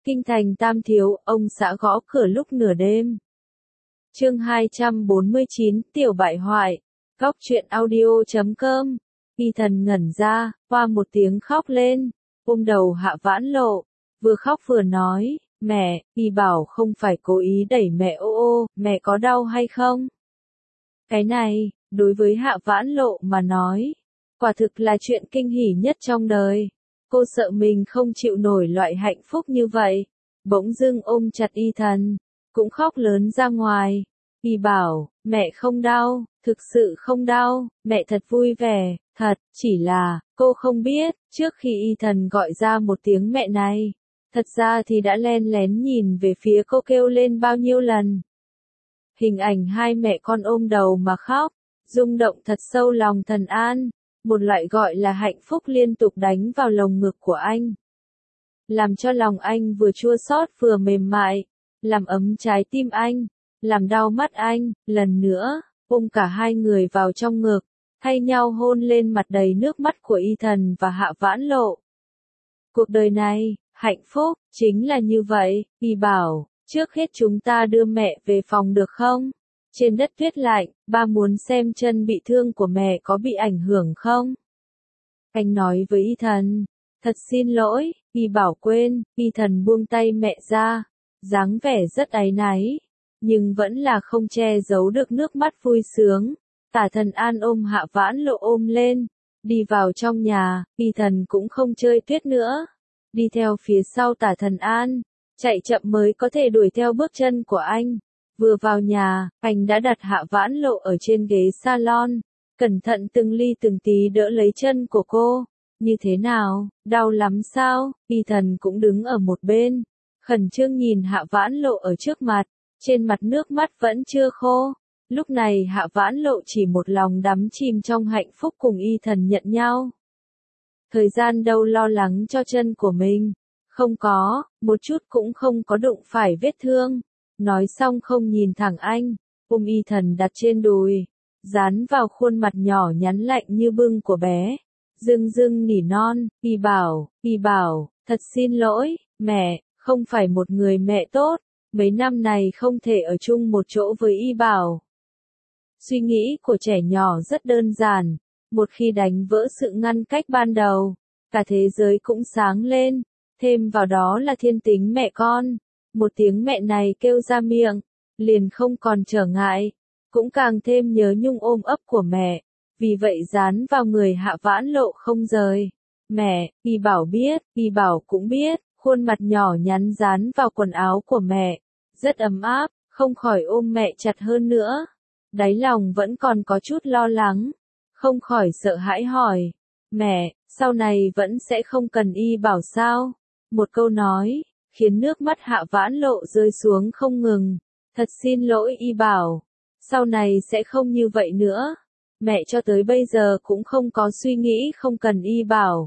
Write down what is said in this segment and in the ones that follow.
Kinh thành Tam Thiếu, ông xã gõ cửa lúc nửa đêm. Chương 249, Tiểu bại hoại. Góc truyện audio.com. Y Thần ngẩn ra, qua một tiếng khóc lên, ôm đầu Hạ Vãn Lộ, vừa khóc vừa nói, mẹ, Y bảo không phải cố ý đẩy mẹ ô, mẹ có đau hay không? Cái này, đối với Hạ Vãn Lộ mà nói, quả thực là chuyện kinh hỉ nhất trong đời. Cô sợ mình không chịu nổi loại hạnh phúc như vậy, bỗng dưng ôm chặt Y Thần, cũng khóc lớn ra ngoài. Y bảo, mẹ không đau, thực sự không đau, mẹ thật vui vẻ, thật, chỉ là, cô không biết, trước khi Y Thần gọi ra một tiếng mẹ này, thật ra thì đã len lén nhìn về phía cô kêu lên bao nhiêu lần. Hình ảnh hai mẹ con ôm đầu mà khóc, rung động thật sâu lòng Thần An, một loại gọi là hạnh phúc liên tục đánh vào lồng ngực của anh. Làm cho lòng anh vừa chua xót vừa mềm mại, làm ấm trái tim anh, làm đau mắt anh, lần nữa, ôm cả hai người vào trong ngực, thay nhau hôn lên mặt đầy nước mắt của Y Thần và Hạ Vãn Lộ. Cuộc đời này, hạnh phúc, chính là như vậy, Y bảo, trước hết chúng ta đưa mẹ về phòng được không? Trên đất tuyết lạnh, ba muốn xem chân bị thương của mẹ có bị ảnh hưởng không? Anh nói với Y Thần, thật xin lỗi, Y bảo quên, Y Thần buông tay mẹ ra, dáng vẻ rất áy náy, nhưng vẫn là không che giấu được nước mắt vui sướng. Tả Thần An ôm Hạ Vãn Lộ ôm lên, đi vào trong nhà, Y Thần cũng không chơi tuyết nữa, đi theo phía sau Tả Thần An, chạy chậm mới có thể đuổi theo bước chân của anh. Vừa vào nhà, anh đã đặt Hạ Vãn Lộ ở trên ghế salon, cẩn thận từng ly từng tí đỡ lấy chân của cô. Như thế nào, đau lắm sao? Y Thần cũng đứng ở một bên, khẩn trương nhìn Hạ Vãn Lộ ở trước mặt, trên mặt nước mắt vẫn chưa khô. Lúc này Hạ Vãn Lộ chỉ một lòng đắm chìm trong hạnh phúc cùng Y Thần nhận nhau. Thời gian đâu lo lắng cho chân của mình, không có, một chút cũng không có đụng phải vết thương. Nói xong không nhìn thẳng anh, ôm Y Thần đặt trên đùi, dán vào khuôn mặt nhỏ nhắn lạnh như bưng của bé. Dưng dưng nỉ non, Y bảo, thật xin lỗi, mẹ, không phải một người mẹ tốt, mấy năm này không thể ở chung một chỗ với Y bảo. Suy nghĩ của trẻ nhỏ rất đơn giản, một khi đánh vỡ sự ngăn cách ban đầu, cả thế giới cũng sáng lên, thêm vào đó là thiên tính mẹ con. Một tiếng mẹ này kêu ra miệng, liền không còn trở ngại, cũng càng thêm nhớ nhung ôm ấp của mẹ, vì vậy dán vào người Hạ Vãn Lộ không rời. Mẹ, Y bảo biết, Y bảo cũng biết, khuôn mặt nhỏ nhắn dán vào quần áo của mẹ, rất ấm áp, không khỏi ôm mẹ chặt hơn nữa. Đáy lòng vẫn còn có chút lo lắng, không khỏi sợ hãi hỏi, mẹ, sau này vẫn sẽ không cần Y bảo sao? Một câu nói, khiến nước mắt Hạ Vãn Lộ rơi xuống không ngừng. Thật xin lỗi Y bảo, sau này sẽ không như vậy nữa. Mẹ cho tới bây giờ cũng không có suy nghĩ không cần Y bảo.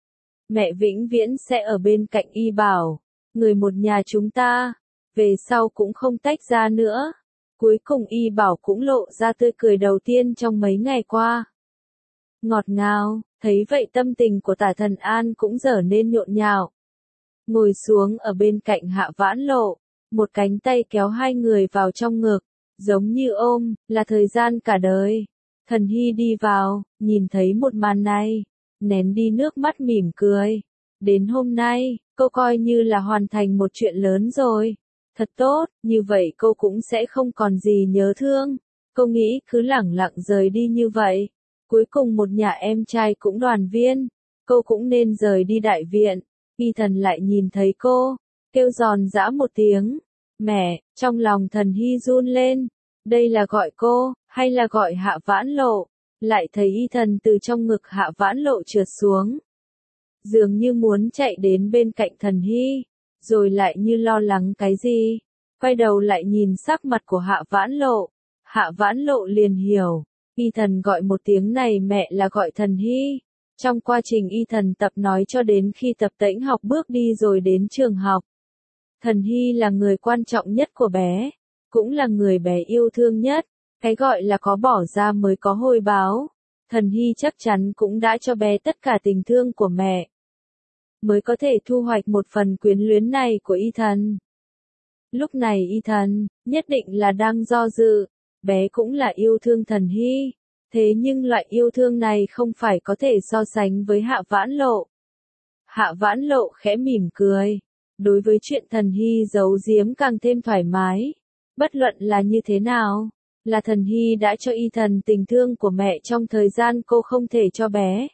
Mẹ vĩnh viễn sẽ ở bên cạnh Y bảo, người một nhà chúng ta, về sau cũng không tách ra nữa. Cuối cùng Y bảo cũng lộ ra tươi cười đầu tiên trong mấy ngày qua. Ngọt ngào, thấy vậy tâm tình của Tả Thần An cũng trở nên nhộn nhạo. Ngồi xuống ở bên cạnh Hạ Vãn Lộ, một cánh tay kéo hai người vào trong ngực, giống như ôm, là thời gian cả đời. Thần Hy đi vào, nhìn thấy một màn này, nén đi nước mắt mỉm cười. Đến hôm nay, cô coi như là hoàn thành một chuyện lớn rồi. Thật tốt, như vậy cô cũng sẽ không còn gì nhớ thương. Cô nghĩ cứ lẳng lặng rời đi như vậy. Cuối cùng một nhà em trai cũng đoàn viên, cô cũng nên rời đi đại viện. Y Thần lại nhìn thấy cô, kêu giòn giã một tiếng. Mẹ, trong lòng Thần Hy run lên. Đây là gọi cô, hay là gọi Hạ Vãn Lộ? Lại thấy Y Thần từ trong ngực Hạ Vãn Lộ trượt xuống. Dường như muốn chạy đến bên cạnh Thần Hy, rồi lại như lo lắng cái gì. Quay đầu lại nhìn sắc mặt của Hạ Vãn Lộ. Hạ Vãn Lộ liền hiểu, Y Thần gọi một tiếng này mẹ là gọi Thần Hy. Trong quá trình Y Thần tập nói cho đến khi tập tễnh học bước đi rồi đến trường học. Thần Hy là người quan trọng nhất của bé, cũng là người bé yêu thương nhất. Cái gọi là có bỏ ra mới có hồi báo. Thần Hy chắc chắn cũng đã cho bé tất cả tình thương của mẹ. mới có thể thu hoạch một phần quyến luyến này của y thần. Lúc này y thần, nhất định là đang do dự, bé cũng là yêu thương Thần Hy, thế nhưng loại yêu thương này không phải có thể so sánh với Hạ Vãn Lộ. Hạ Vãn Lộ khẽ mỉm cười, đối với chuyện Thần Hy giấu giếm càng thêm thoải mái, bất luận là như thế nào, là Thần Hy đã cho y thần tình thương của mẹ trong thời gian cô không thể cho bé.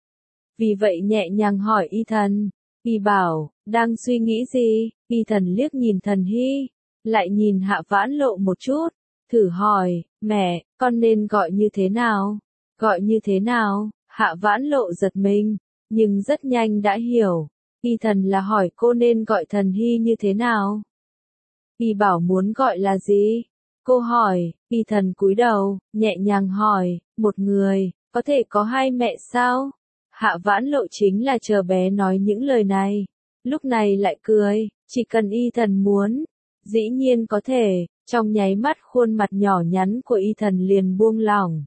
Vì vậy nhẹ nhàng hỏi y thần, y bảo, đang suy nghĩ gì? Y thần liếc nhìn Thần Hy, lại nhìn Hạ Vãn Lộ một chút, thử hỏi, mẹ, con nên gọi như thế nào? Gọi như thế nào? Hạ Vãn Lộ giật mình, nhưng rất nhanh đã hiểu, y thần là hỏi cô nên gọi Thần Hy như thế nào? Y bảo muốn gọi là gì? Cô hỏi, y thần cúi đầu, nhẹ nhàng hỏi, một người, có thể có hai mẹ sao? Hạ Vãn Lộ chính là chờ bé nói những lời này, lúc này lại cười, chỉ cần y thần muốn, dĩ nhiên có thể, trong nháy mắt khuôn mặt nhỏ nhắn của y thần liền buông lỏng.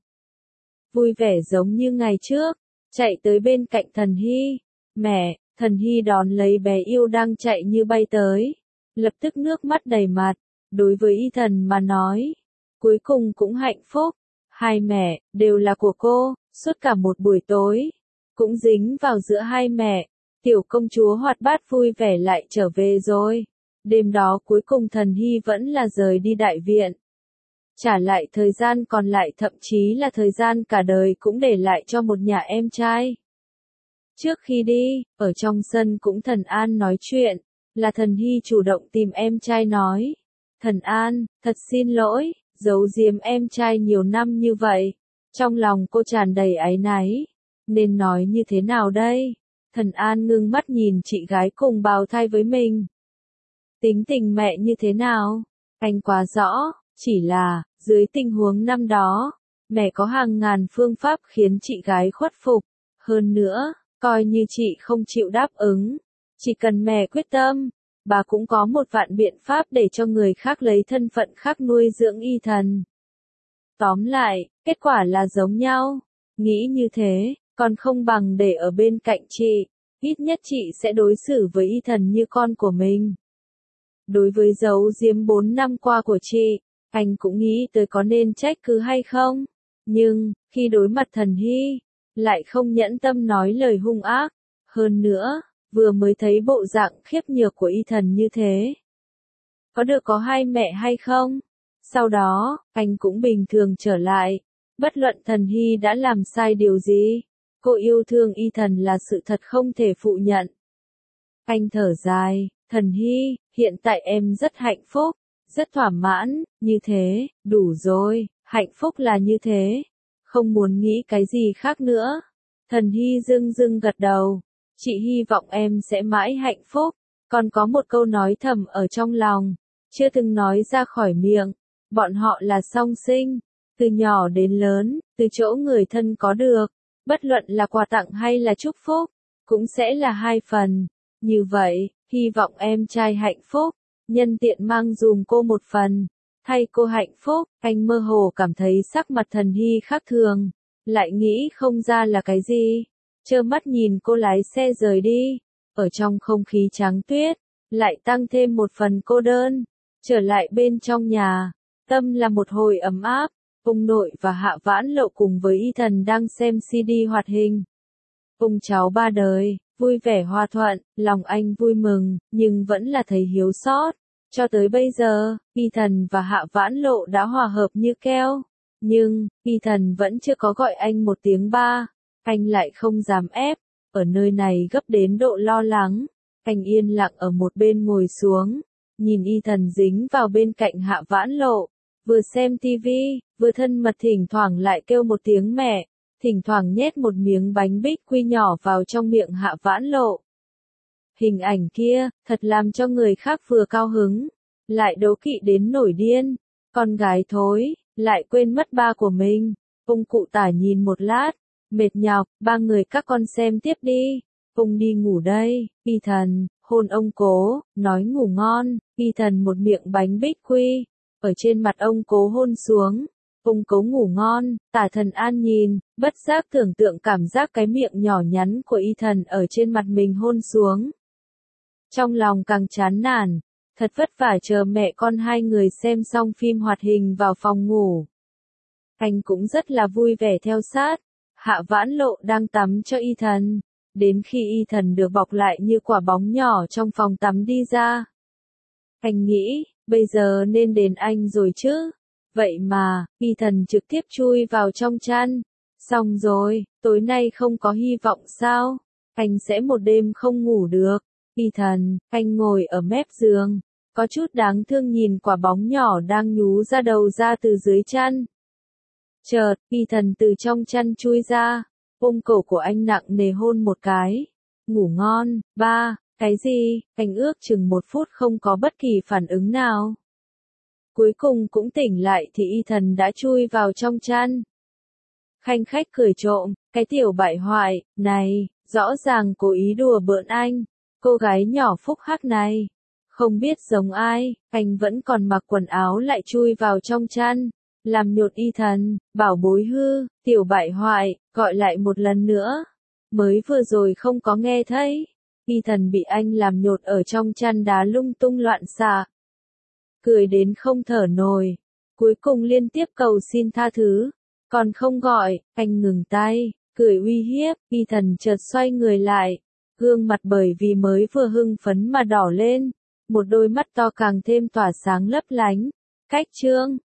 Vui vẻ giống như ngày trước, chạy tới bên cạnh Thần Hy, mẹ, Thần Hy đón lấy bé yêu đang chạy như bay tới, lập tức nước mắt đầy mặt, đối với y thần mà nói, cuối cùng cũng hạnh phúc, hai mẹ, đều là của cô, suốt cả một buổi tối, cũng dính vào giữa hai mẹ, tiểu công chúa hoạt bát vui vẻ lại trở về rồi. Đêm đó cuối cùng Thần Hy vẫn là rời đi đại viện. Trả lại thời gian còn lại thậm chí là thời gian cả đời cũng để lại cho một nhà em trai. Trước khi đi, ở trong sân cũng Thần An nói chuyện, là Thần Hy chủ động tìm em trai nói. Thần An, thật xin lỗi, giấu giếm em trai nhiều năm như vậy. Trong lòng cô tràn đầy áy náy. Nên nói như thế nào đây? Thần An ngưng mắt nhìn chị gái cùng bào thai với mình. Tính tình mẹ như thế nào? Anh quá rõ, chỉ là, dưới tình huống năm đó, mẹ có hàng ngàn phương pháp khiến chị gái khuất phục. Hơn nữa, coi như chị không chịu đáp ứng, chỉ cần mẹ quyết tâm, bà cũng có một vạn biện pháp để cho người khác lấy thân phận khác nuôi dưỡng y thần. Tóm lại, kết quả là giống nhau. Nghĩ như thế, còn không bằng để ở bên cạnh chị, ít nhất chị sẽ đối xử với y thần như con của mình. Đối với giấu giếm 4 năm qua của chị, anh cũng nghĩ tới có nên trách cứ hay không, nhưng, khi đối mặt Thần Hy, lại không nhẫn tâm nói lời hung ác, hơn nữa, vừa mới thấy bộ dạng khiếp nhược của y thần như thế. Có được có hai mẹ hay không? Sau đó, anh cũng bình thường trở lại, bất luận Thần Hy đã làm sai điều gì, cô yêu thương y thần là sự thật không thể phụ nhận. Anh thở dài, Thần Hy, hiện tại em rất hạnh phúc, rất thỏa mãn, như thế, đủ rồi, hạnh phúc là như thế, không muốn nghĩ cái gì khác nữa. Thần Hy dưng dưng gật đầu, chị hy vọng em sẽ mãi hạnh phúc, còn có một câu nói thầm ở trong lòng, chưa từng nói ra khỏi miệng, bọn họ là song sinh, từ nhỏ đến lớn, từ chỗ người thân có được, bất luận là quà tặng hay là chúc phúc, cũng sẽ là hai phần, như vậy, hy vọng em trai hạnh phúc, nhân tiện mang dùm cô một phần, thay cô hạnh phúc, anh mơ hồ cảm thấy sắc mặt Thần Hy khác thường, lại nghĩ không ra là cái gì, trơ mắt nhìn cô lái xe rời đi, ở trong không khí trắng tuyết, lại tăng thêm một phần cô đơn, trở lại bên trong nhà, tâm là một hồi ấm áp, ông nội và Hạ Vãn Lộ cùng với y thần đang xem CD hoạt hình. Ông cháu ba đời, vui vẻ hòa thuận, lòng anh vui mừng, nhưng vẫn là thấy hiếu xót. Cho tới bây giờ, y thần và Hạ Vãn Lộ đã hòa hợp như keo. Nhưng, y thần vẫn chưa có gọi anh một tiếng ba. Anh lại không dám ép. Ở nơi này gấp đến độ lo lắng. Anh yên lặng ở một bên ngồi xuống. Nhìn y thần dính vào bên cạnh Hạ Vãn Lộ. Vừa xem tivi, vừa thân mật thỉnh thoảng lại kêu một tiếng mẹ. Thỉnh thoảng nhét một miếng bánh bích quy nhỏ vào trong miệng Hạ Vãn Lộ. Hình ảnh kia, thật làm cho người khác vừa cao hứng, lại đố kỵ đến nổi điên. Con gái thối, lại quên mất ba của mình. Ông cụ tả nhìn một lát, mệt nhọc, ba người các con xem tiếp đi. Ông đi ngủ đây, y thần, hôn ông cố, nói ngủ ngon, y thần một miệng bánh bích quy. Ở trên mặt ông cố hôn xuống. Ung Cố ngủ ngon, Tả Thần An nhìn, bất giác tưởng tượng cảm giác cái miệng nhỏ nhắn của Ethan ở trên mặt mình hôn xuống. Trong lòng càng chán nản, thật vất vả chờ mẹ con hai người xem xong phim hoạt hình vào phòng ngủ. Anh cũng rất là vui vẻ theo sát, Hạ Vãn Lộ đang tắm cho Ethan, đến khi Ethan được bọc lại như quả bóng nhỏ trong phòng tắm đi ra. Anh nghĩ, bây giờ nên đến anh rồi chứ. Vậy mà, Ethan trực tiếp chui vào trong chăn. Xong rồi, tối nay không có hy vọng sao? Anh sẽ một đêm không ngủ được. Ethan, anh ngồi ở mép giường, có chút đáng thương nhìn quả bóng nhỏ đang nhú ra đầu ra từ dưới chăn. Chợt, Ethan từ trong chăn chui ra, ôm cổ của anh nặng nề hôn một cái. Ngủ ngon, ba, cái gì? Anh ước chừng 1 phút không có bất kỳ phản ứng nào. Cuối cùng cũng tỉnh lại thì Ethan đã chui vào trong chăn. Khanh khách cười trộm, cái tiểu bại hoại, này, rõ ràng cố ý đùa bỡn anh. Cô gái nhỏ phúc hắc này, không biết giống ai, anh vẫn còn mặc quần áo lại chui vào trong chăn, làm nhột Ethan, bảo bối hư, tiểu bại hoại, gọi lại một lần nữa. Mới vừa rồi không có nghe thấy, Ethan bị anh làm nhột ở trong chăn đá lung tung loạn xạ. Cười đến không thở nổi, cuối cùng liên tiếp cầu xin tha thứ, còn không gọi, anh ngừng tay, cười uy hiếp, Ethan chợt xoay người lại, gương mặt bởi vì mới vừa hưng phấn mà đỏ lên, một đôi mắt to càng thêm tỏa sáng lấp lánh. Cách chương